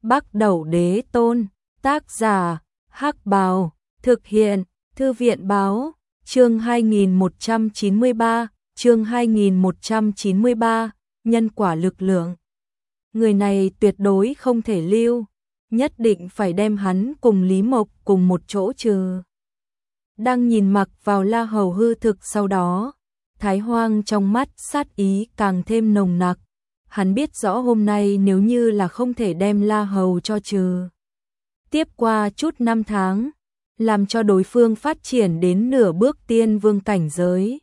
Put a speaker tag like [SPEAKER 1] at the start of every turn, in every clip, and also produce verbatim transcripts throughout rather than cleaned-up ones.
[SPEAKER 1] Bắc Đẩu Đế Tôn, tác giả, Hắc Bào, thực hiện, Thư viện báo, chương hai nghìn một trăm chín mươi ba, chương hai nghìn một trăm chín mươi ba, nhân quả lực lượng. Người này tuyệt đối không thể lưu, nhất định phải đem hắn cùng Lý Mộc cùng một chỗ trừ. Đang nhìn mặc vào La Hầu hư thực sau đó, Thái Hoang trong mắt sát ý càng thêm nồng nặc. Hắn biết rõ hôm nay nếu như là không thể đem La Hầu cho trừ. Tiếp qua chút năm tháng, làm cho đối phương phát triển đến nửa bước tiên vương cảnh giới.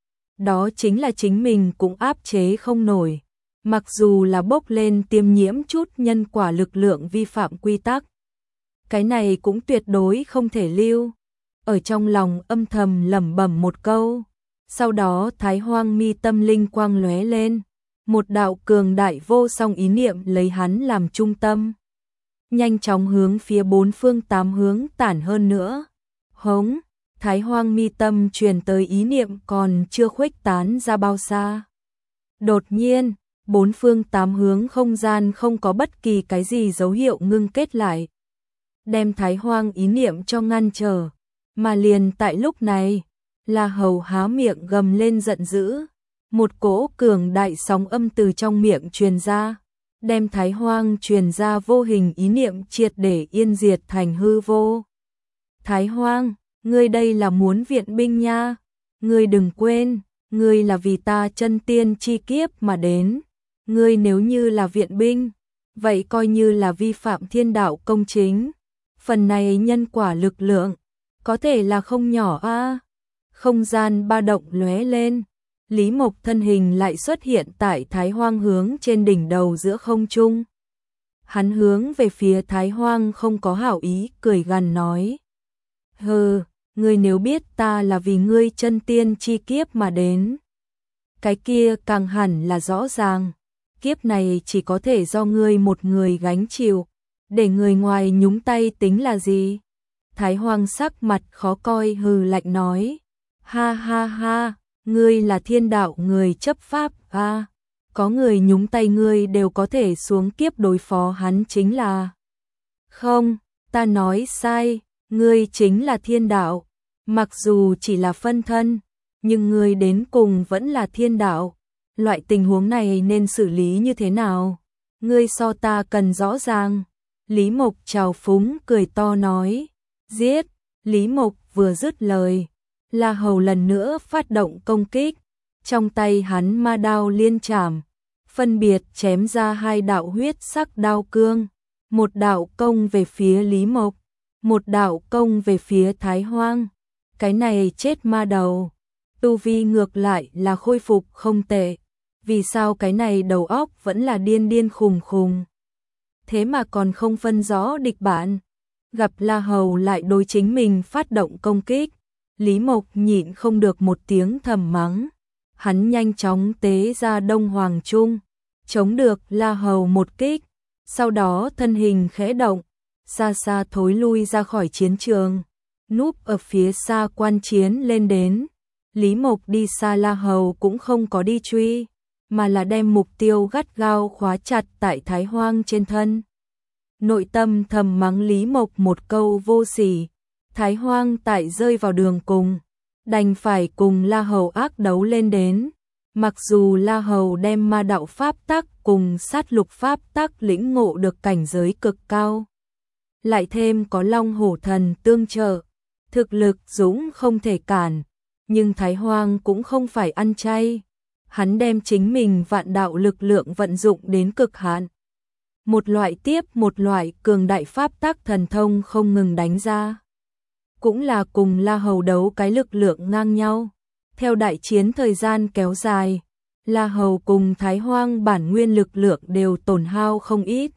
[SPEAKER 1] Đó chính là chính mình cũng áp chế không nổi. Mặc dù là bốc lên tiêm nhiễm chút nhân quả lực lượng vi phạm quy tắc. Cái này cũng tuyệt đối không thể lưu. Ở trong lòng âm thầm lẩm bẩm một câu. Sau đó Thái Hoang mi tâm linh quang lóe lên. Một đạo cường đại vô song ý niệm lấy hắn làm trung tâm. Nhanh chóng hướng phía bốn phương tám hướng tản hơn nữa. Hống, Thái Hoang mi tâm truyền tới ý niệm còn chưa khuếch tán ra bao xa. Đột nhiên, bốn phương tám hướng không gian không có bất kỳ cái gì dấu hiệu ngưng kết lại. Đem Thái Hoang ý niệm cho ngăn trở. Mà liền tại lúc này, La Hầu há miệng gầm lên giận dữ. Một cỗ cường đại sóng âm từ trong miệng truyền ra, đem Thái Hoang truyền ra vô hình ý niệm triệt để yên diệt thành hư vô. Thái Hoang, ngươi đây là muốn viện binh nha, ngươi đừng quên, ngươi là vì ta chân tiên chi kiếp mà đến, ngươi nếu như là viện binh, vậy coi như là vi phạm thiên đạo công chính, phần này nhân quả lực lượng, có thể là không nhỏ a. Không gian ba động lóe lên. Lý Mộc thân hình lại xuất hiện tại Thái Hoang hướng trên đỉnh đầu giữa không trung. Hắn hướng về phía Thái Hoang không có hảo ý, cười gằn nói. Hừ, ngươi nếu biết ta là vì ngươi chân tiên chi kiếp mà đến. Cái kia càng hẳn là rõ ràng. Kiếp này chỉ có thể do ngươi một người gánh chịu. Để người ngoài nhúng tay tính là gì? Thái Hoang sắc mặt khó coi hừ lạnh nói. Ha ha ha. Ngươi là thiên đạo người chấp pháp à, có người nhúng tay ngươi đều có thể xuống kiếp đối phó hắn chính là. Không, ta nói sai, ngươi chính là thiên đạo, mặc dù chỉ là phân thân, nhưng ngươi đến cùng vẫn là thiên đạo. Loại tình huống này nên xử lý như thế nào? Ngươi so ta cần rõ ràng. Lý Mộc trào phúng cười to nói, giết. Lý Mộc vừa dứt lời. La Hầu lần nữa phát động công kích, trong tay hắn ma đao liên chảm, phân biệt chém ra hai đạo huyết sắc đao cương, một đạo công về phía Lý Mộc, một đạo công về phía Thái Hoang. Cái này chết ma đầu, tu vi ngược lại là khôi phục không tệ, vì sao cái này đầu óc vẫn là điên điên khùng khùng. Thế mà còn không phân rõ địch bạn, gặp La Hầu lại đối chính mình phát động công kích. Lý Mộc nhịn không được một tiếng thầm mắng, hắn nhanh chóng tế ra Đông Hoàng Trung, chống được La Hầu một kích, sau đó thân hình khẽ động, xa xa thối lui ra khỏi chiến trường, núp ở phía xa quan chiến lên đến. Lý Mộc đi xa La Hầu cũng không có đi truy, mà là đem mục tiêu gắt gao khóa chặt tại Thái Hoang trên thân. Nội tâm thầm mắng Lý Mộc một câu vô sỉ. Thái Hoang tại rơi vào đường cùng, đành phải cùng La Hầu ác đấu lên đến. Mặc dù La Hầu đem ma đạo pháp tắc cùng sát lục pháp tắc lĩnh ngộ được cảnh giới cực cao, lại thêm có Long Hổ Thần tương trợ, thực lực dũng không thể cản, nhưng Thái Hoang cũng không phải ăn chay, hắn đem chính mình vạn đạo lực lượng vận dụng đến cực hạn. Một loại tiếp một loại cường đại pháp tắc thần thông không ngừng đánh ra. Cũng là cùng La Hầu đấu cái lực lượng ngang nhau. Theo đại chiến thời gian kéo dài, La Hầu cùng Thái Hoang bản nguyên lực lượng đều tổn hao không ít.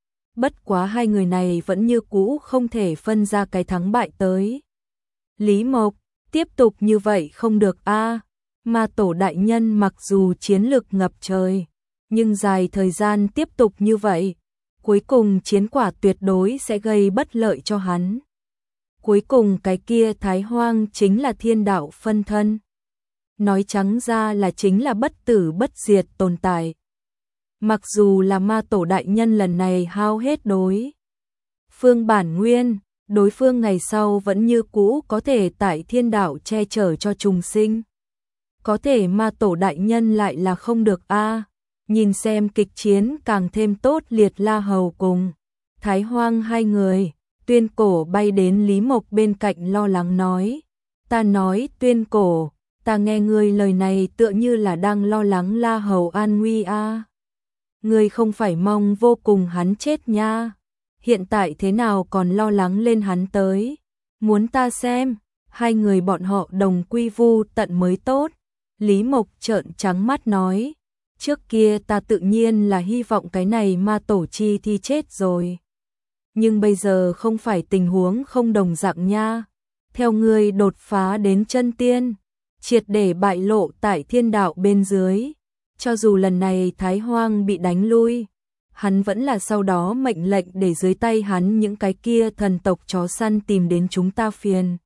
[SPEAKER 1] Bất quá hai người này vẫn như cũ không thể phân ra cái thắng bại tới. Lý Mộc, tiếp tục như vậy không được a. Ma tổ đại nhân mặc dù chiến lực ngập trời, nhưng dài thời gian tiếp tục như vậy, cuối cùng chiến quả tuyệt đối sẽ gây bất lợi cho hắn. Cuối cùng cái kia Thái Hoang chính là thiên đạo phân thân. Nói trắng ra là chính là bất tử bất diệt tồn tại. Mặc dù là ma tổ đại nhân lần này hao hết đối phương bản nguyên, đối phương ngày sau vẫn như cũ có thể tại thiên đạo che chở cho trùng sinh. Có thể ma tổ đại nhân lại là không được a. Nhìn xem kịch chiến càng thêm tốt liệt La Hầu cùng Thái Hoang hai người, Tuyên Cổ bay đến Lý Mộc bên cạnh lo lắng nói. Ta nói Tuyên Cổ, ta nghe ngươi lời này tựa như là đang lo lắng La Hầu an nguy a. Ngươi không phải mong vô cùng hắn chết nha. Hiện tại thế nào còn lo lắng lên hắn tới. Muốn ta xem, hai người bọn họ đồng quy vu tận mới tốt. Lý Mộc trợn trắng mắt nói. Trước kia ta tự nhiên là hy vọng cái này ma tổ chi thi chết rồi. Nhưng bây giờ không phải tình huống không đồng dạng nha. Theo ngươi đột phá đến chân tiên, triệt để bại lộ tại thiên đạo bên dưới. Cho dù lần này Thái Hoang bị đánh lui, hắn vẫn là sau đó mệnh lệnh để dưới tay hắn những cái kia thần tộc chó săn tìm đến chúng ta phiền.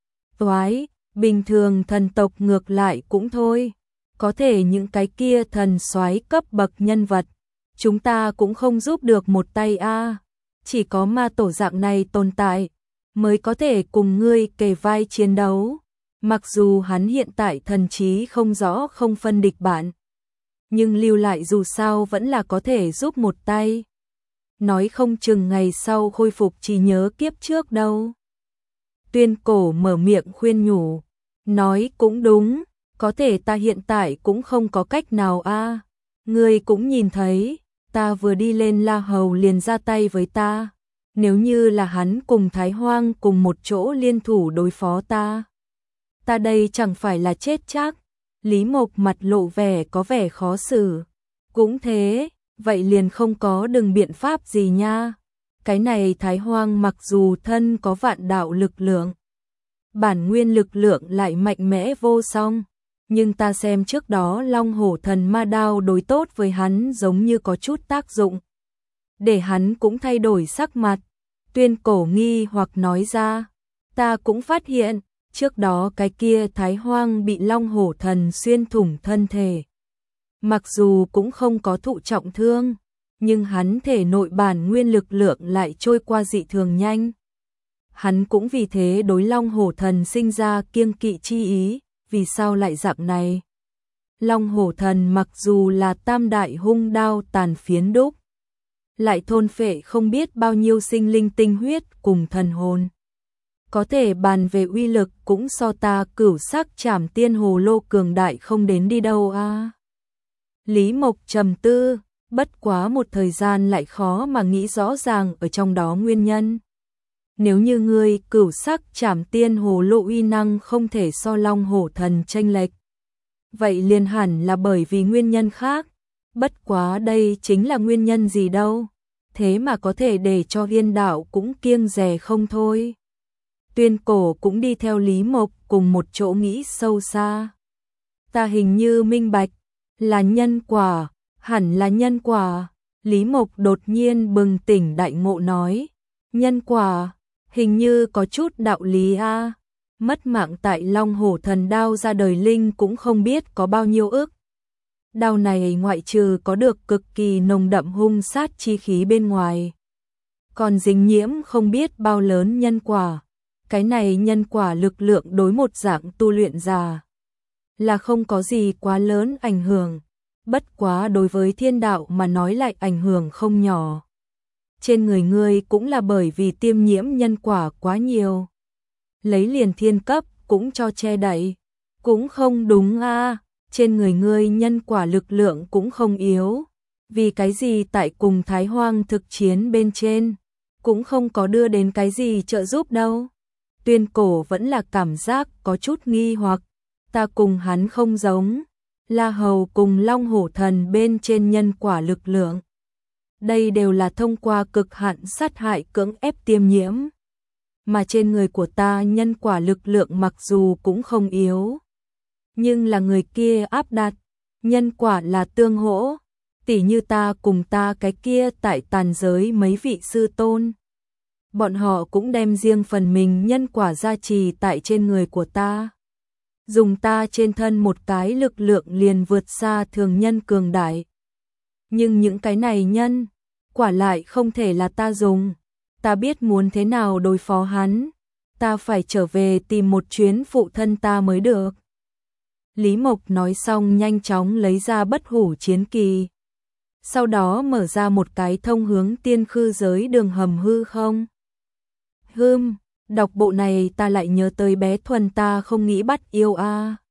[SPEAKER 1] Toái, bình thường thần tộc ngược lại cũng thôi. Có thể những cái kia thần soái cấp bậc nhân vật, chúng ta cũng không giúp được một tay a. Chỉ có ma tổ dạng này tồn tại, mới có thể cùng ngươi kề vai chiến đấu. Mặc dù hắn hiện tại thần trí không rõ không phân địch bạn, nhưng lưu lại dù sao vẫn là có thể giúp một tay. Nói không chừng ngày sau khôi phục trí nhớ kiếp trước đâu. Tuyên Cổ mở miệng khuyên nhủ, nói cũng đúng, có thể ta hiện tại cũng không có cách nào a. Ngươi cũng nhìn thấy, ta vừa đi lên La Hầu liền ra tay với ta. Nếu như là hắn cùng Thái Hoang cùng một chỗ liên thủ đối phó ta, ta đây chẳng phải là chết chắc. Lý Mộc mặt lộ vẻ có vẻ khó xử. Cũng thế, vậy liền không có đừng biện pháp gì nha. Cái này Thái Hoang mặc dù thân có vạn đạo lực lượng, bản nguyên lực lượng lại mạnh mẽ vô song, nhưng ta xem trước đó Long Hổ Thần Ma Đao đối tốt với hắn giống như có chút tác dụng. Để hắn cũng thay đổi sắc mặt. Tuyên Cổ nghi hoặc nói ra, ta cũng phát hiện, trước đó cái kia Thái Hoang bị Long Hổ Thần xuyên thủng thân thể. Mặc dù cũng không có thụ trọng thương, nhưng hắn thể nội bản nguyên lực lượng lại trôi qua dị thường nhanh. Hắn cũng vì thế đối Long Hổ Thần sinh ra kiêng kỵ chi ý, vì sao lại dạng này? Long Hổ Thần mặc dù là tam đại hung đao tàn phiến đúc, lại thôn phệ không biết bao nhiêu sinh linh tinh huyết cùng thần hồn. Có thể bàn về uy lực cũng so ta cửu sắc trảm tiên hồ lô cường đại không đến đi đâu a. À. Lý Mộc trầm tư, bất quá một thời gian lại khó mà nghĩ rõ ràng ở trong đó nguyên nhân. Nếu như ngươi cửu sắc trảm tiên hồ lô uy năng không thể so Long Hổ Thần chênh lệch, vậy liền hẳn là bởi vì nguyên nhân khác. Bất quá đây chính là nguyên nhân gì đâu, thế mà có thể để cho Yên đạo cũng kiêng dè không thôi. Tuyên Cổ cũng đi theo Lý Mộc cùng một chỗ nghĩ sâu xa. Ta hình như minh bạch, là nhân quả, hẳn là nhân quả. Lý Mộc đột nhiên bừng tỉnh đại ngộ nói, nhân quả, hình như có chút đạo lý a. Mất mạng tại Long Hổ Thần đao ra đời linh cũng không biết có bao nhiêu ức. Đao này ngoại trừ có được cực kỳ nồng đậm hung sát chi khí bên ngoài, còn dính nhiễm không biết bao lớn nhân quả. Cái này nhân quả lực lượng đối một dạng tu luyện giả là không có gì quá lớn ảnh hưởng, bất quá đối với thiên đạo mà nói lại ảnh hưởng không nhỏ. Trên người ngươi cũng là bởi vì tiêm nhiễm nhân quả quá nhiều, lấy liền thiên cấp cũng cho che đậy, cũng không đúng a. À. Trên người ngươi nhân quả lực lượng cũng không yếu, vì cái gì tại cùng Thái Hoang thực chiến bên trên cũng không có đưa đến cái gì trợ giúp đâu. Tuyên Cổ vẫn là cảm giác có chút nghi hoặc, ta cùng hắn không giống, La Hầu cùng Long Hổ Thần bên trên nhân quả lực lượng. Đây đều là thông qua cực hạn sát hại cưỡng ép tiêm nhiễm. Mà trên người của ta nhân quả lực lượng mặc dù cũng không yếu, nhưng là người kia áp đặt, nhân quả là tương hỗ, tỉ như ta cùng ta cái kia tại tàn giới mấy vị sư tôn. Bọn họ cũng đem riêng phần mình nhân quả gia trì tại trên người của ta. Dùng ta trên thân một cái lực lượng liền vượt xa thường nhân cường đại. Nhưng những cái này nhân, quả lại không thể là ta dùng. Ta biết muốn thế nào đối phó hắn. Ta phải trở về tìm một chuyến phụ thân ta mới được. Lý Mộc nói xong nhanh chóng lấy ra bất hủ chiến kỳ. Sau đó mở ra một cái thông hướng tiên khư giới đường hầm hư không. Hưm, đọc bộ này ta lại nhớ tới bé Thuần ta không nghĩ bắt yêu a.